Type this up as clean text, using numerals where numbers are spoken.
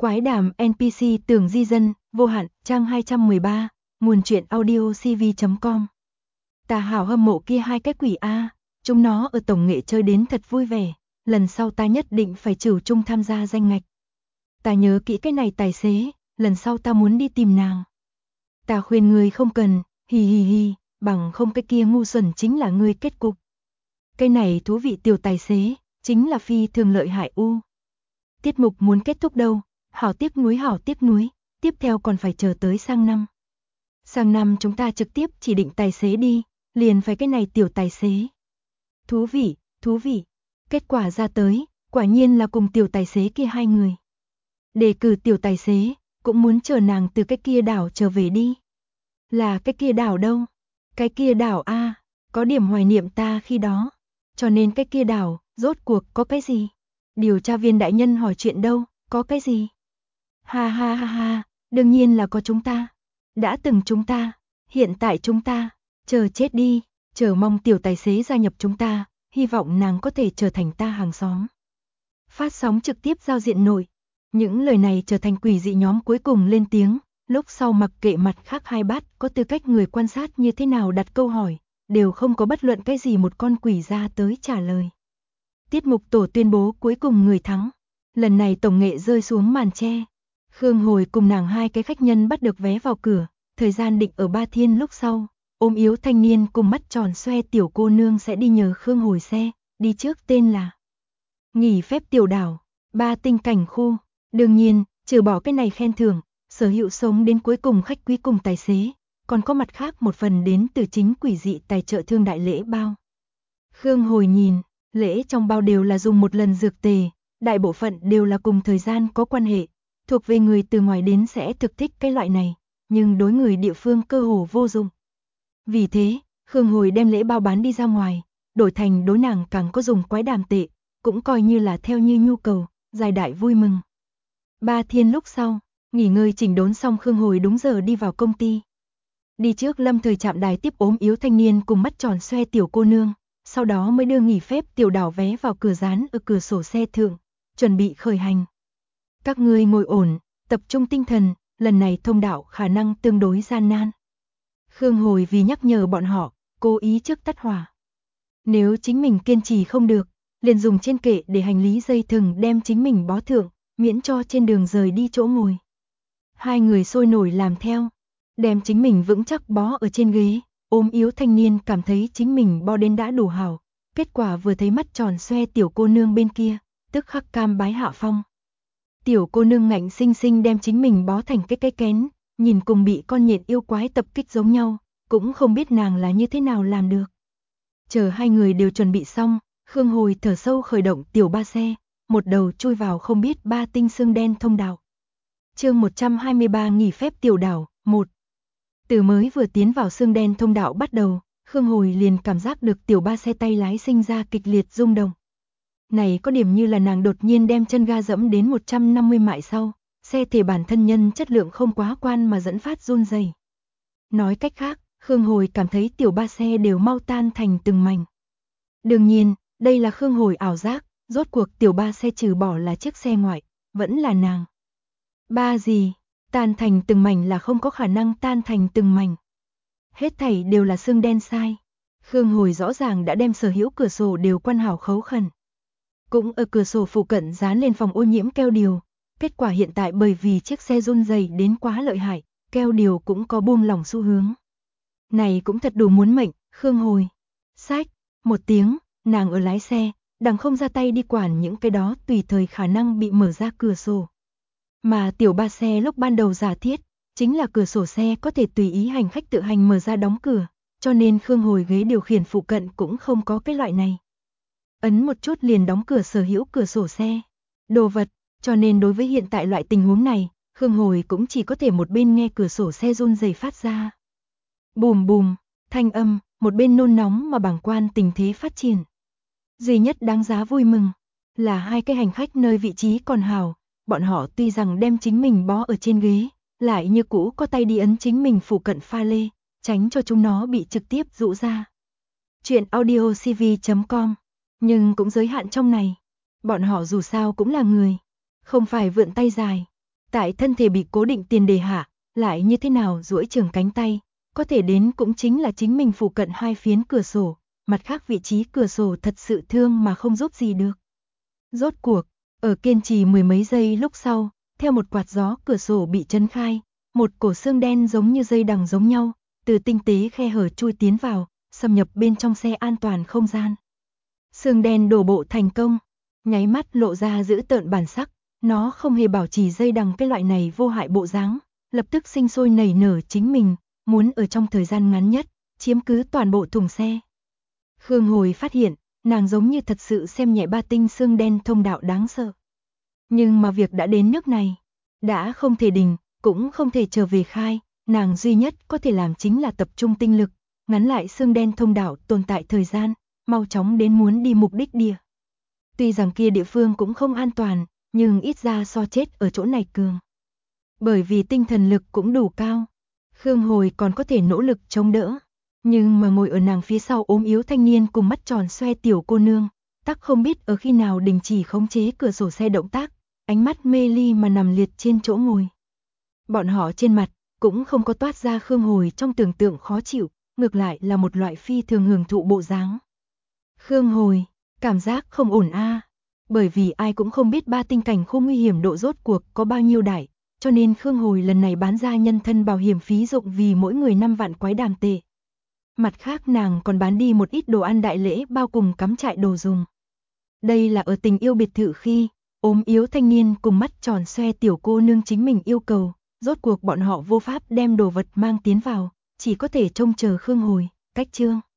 Quái đàm NPC tưởng di dân, vô hạn, trang 213, nguồn truyện audio cv.com. Ta hảo hâm mộ kia hai cái quỷ A, chúng nó ở tổng nghệ chơi đến thật vui vẻ, lần sau ta nhất định phải trừ chung tham gia danh ngạch. Ta nhớ kỹ cái này tài xế, lần sau ta muốn đi tìm nàng. Ta khuyên ngươi không cần, hi hi hi, bằng không cái kia ngu xuẩn chính là ngươi kết cục. Cái này thú vị tiểu tài xế, chính là phi thường lợi hại u. Tiết mục muốn kết thúc đâu, hảo tiếc nuối, tiếp theo còn phải chờ tới sang năm. Sang năm chúng ta trực tiếp chỉ định tài xế đi, liền phải cái này tiểu tài xế. Thú vị, kết quả ra tới, quả nhiên là cùng tiểu tài xế kia hai người. Đề cử tiểu tài xế, cũng muốn chờ nàng từ cái kia đảo trở về đi. Là cái kia đảo đâu? Cái kia đảo A, có điểm hoài niệm ta khi đó. Cho nên cái kia đảo, rốt cuộc có cái gì? Điều tra viên đại nhân hỏi chuyện đâu, có cái gì? Ha ha ha ha, đương nhiên là có chúng ta. Đã từng chúng ta, hiện tại chúng ta, chờ chết đi, chờ mong tiểu tài xế gia nhập chúng ta, hy vọng nàng có thể trở thành ta hàng xóm. Phát sóng trực tiếp giao diện nội, những lời này trở thành quỷ dị nhóm cuối cùng lên tiếng, lúc sau mặc kệ mặt khác hai bát có tư cách người quan sát như thế nào đặt câu hỏi, đều không có bất luận cái gì một con quỷ ra tới trả lời. Tiết mục tổ tuyên bố cuối cùng người thắng, lần này tổng nghệ rơi xuống màn che. Khương Hồi cùng nàng hai cái khách nhân bắt được vé vào cửa, thời gian định ở 3 thiên lúc sau, ốm yếu thanh niên cùng mắt tròn xoe tiểu cô nương sẽ đi nhờ Khương Hồi xe, đi trước tên là nghỉ phép tiểu đảo, 3 tinh cảnh khu. Đương nhiên, trừ bỏ cái này khen thưởng, sở hữu sống đến cuối cùng khách quý cùng tài xế, còn có mặt khác một phần đến từ chính quỷ dị tài trợ thương đại lễ bao. Khương Hồi nhìn, lễ trong bao đều là dùng một lần dược tề, đại bộ phận đều là cùng thời gian có quan hệ, thuộc về người từ ngoài đến sẽ thực thích cái loại này, nhưng đối người địa phương cơ hồ vô dụng. Vì thế, Khương Hồi đem lễ bao bán đi ra ngoài, đổi thành đối nàng càng có dùng quái đàm tệ, cũng coi như là theo như nhu cầu, giải đại vui mừng. 3 thiên lúc sau, nghỉ ngơi chỉnh đốn xong Khương Hồi đúng giờ đi vào công ty. Đi trước lâm thời trạm đài tiếp ốm yếu thanh niên cùng mắt tròn xoe tiểu cô nương, sau đó mới đưa nghỉ phép tiểu đảo vé vào cửa dán ở cửa sổ xe thượng, chuẩn bị khởi hành. Các ngươi ngồi ổn, tập trung tinh thần, lần này thông đạo khả năng tương đối gian nan. Khương Hồi vì nhắc nhở bọn họ, cố ý trước tắt hỏa. Nếu chính mình kiên trì không được, liền dùng trên kệ để hành lý dây thừng đem chính mình bó thượng, miễn cho trên đường rời đi chỗ ngồi. Hai người sôi nổi làm theo, đem chính mình vững chắc bó ở trên ghế, ốm yếu thanh niên cảm thấy chính mình bó đến đã đủ hảo, kết quả vừa thấy mắt tròn xoe tiểu cô nương bên kia, tức khắc cam bái hạ phong. Tiểu cô nương ngạnh sinh sinh đem chính mình bó thành cái kén, nhìn cùng bị con nhện yêu quái tập kích giống nhau, cũng không biết nàng là như thế nào làm được. Chờ hai người đều chuẩn bị xong, Khương Hồi thở sâu khởi động tiểu ba xe, một đầu chui vào không biết 3 tinh xương đen thông đạo. Chương 123 nghỉ phép tiểu đảo, 1. Từ mới vừa tiến vào xương đen thông đạo bắt đầu, Khương Hồi liền cảm giác được tiểu ba xe tay lái sinh ra kịch liệt rung động. Này có điểm như là nàng đột nhiên đem chân ga dẫm đến 150 mại sau, xe thể bản thân nhân chất lượng không quá quan mà dẫn phát run rẩy. Nói cách khác, Khương Hồi cảm thấy tiểu ba xe đều mau tan thành từng mảnh. Đương nhiên, đây là Khương Hồi ảo giác, rốt cuộc tiểu ba xe trừ bỏ là chiếc xe ngoại, vẫn là nàng. Ba gì, tan thành từng mảnh là không có khả năng tan thành từng mảnh. Hết thảy đều là xương đen sai. Khương Hồi rõ ràng đã đem sở hữu cửa sổ đều quan hảo khấu khẩn. Cũng ở cửa sổ phụ cận dán lên phòng ô nhiễm keo điều. Kết quả hiện tại bởi vì chiếc xe run rẩy đến quá lợi hại, keo điều cũng có buông lỏng xu hướng. Này cũng thật đủ muốn mệnh, Khương Hồi. Xách, một tiếng, nàng ở lái xe, đằng không ra tay đi quản những cái đó tùy thời khả năng bị mở ra cửa sổ. Mà tiểu ba xe lúc ban đầu giả thiết, chính là cửa sổ xe có thể tùy ý hành khách tự hành mở ra đóng cửa, cho nên Khương Hồi ghế điều khiển phụ cận cũng không có cái loại này. Ấn một chút liền đóng cửa sở hữu cửa sổ xe. Đồ vật, cho nên đối với hiện tại loại tình huống này, Khương Hồi cũng chỉ có thể một bên nghe cửa sổ xe run rẩy phát ra. Bùm bùm, thanh âm, một bên nôn nóng mà bàng quan tình thế phát triển. Duy nhất đáng giá vui mừng, là hai cái hành khách nơi vị trí còn hảo, bọn họ tuy rằng đem chính mình bó ở trên ghế, lại như cũ có tay đi ấn chính mình phụ cận pha lê, tránh cho chúng nó bị trực tiếp rũ ra. Chuyện audio cv.com, nhưng cũng giới hạn trong này. Bọn họ dù sao cũng là người, không phải vượn tay dài. Tại thân thể bị cố định tiền đề hạ, lại như thế nào duỗi trường cánh tay, có thể đến cũng chính là chính mình phụ cận hai phiến cửa sổ, mặt khác vị trí cửa sổ thật sự thương mà không giúp gì được. Rốt cuộc, ở kiên trì mười mấy giây lúc sau, theo một quạt gió cửa sổ bị chấn khai, một cổ xương đen giống như dây đằng giống nhau, từ tinh tế khe hở chui tiến vào, xâm nhập bên trong xe an toàn không gian. Xương đen đổ bộ thành công, nháy mắt lộ ra dữ tợn bản sắc, nó không hề bảo trì dây đằng cái loại này vô hại bộ dáng, lập tức sinh sôi nảy nở chính mình, muốn ở trong thời gian ngắn nhất, chiếm cứ toàn bộ thùng xe. Khương Hồi phát hiện, nàng giống như thật sự xem nhẹ ba tinh xương đen thông đạo đáng sợ. Nhưng mà việc đã đến nước này, đã không thể đình, cũng không thể trở về khai, nàng duy nhất có thể làm chính là tập trung tinh lực, ngắn lại xương đen thông đạo tồn tại thời gian, mau chóng đến muốn đi mục đích địa. Tuy rằng kia địa phương cũng không an toàn, nhưng ít ra so chết ở chỗ này cường. Bởi vì tinh thần lực cũng đủ cao, Khương Hồi còn có thể nỗ lực chống đỡ. Nhưng mà ngồi ở nàng phía sau ốm yếu thanh niên cùng mắt tròn xoe tiểu cô nương, tắc không biết ở khi nào đình chỉ khống chế cửa sổ xe động tác, ánh mắt mê ly mà nằm liệt trên chỗ ngồi. Bọn họ trên mặt cũng không có toát ra Khương Hồi trong tưởng tượng khó chịu, ngược lại là một loại phi thường hưởng thụ bộ dáng. Khương Hồi, cảm giác không ổn a, bởi vì ai cũng không biết ba tinh cảnh khu nguy hiểm độ rốt cuộc có bao nhiêu đại, cho nên Khương Hồi lần này bán ra nhân thân bảo hiểm phí dụng vì mỗi người 5 vạn quái đàm tệ. Mặt khác nàng còn bán đi một ít đồ ăn đại lễ bao cùng cắm trại đồ dùng. Đây là ở tình yêu biệt thự khi, ốm yếu thanh niên cùng mắt tròn xoe tiểu cô nương chính mình yêu cầu, rốt cuộc bọn họ vô pháp đem đồ vật mang tiến vào, chỉ có thể trông chờ Khương Hồi, cách chương.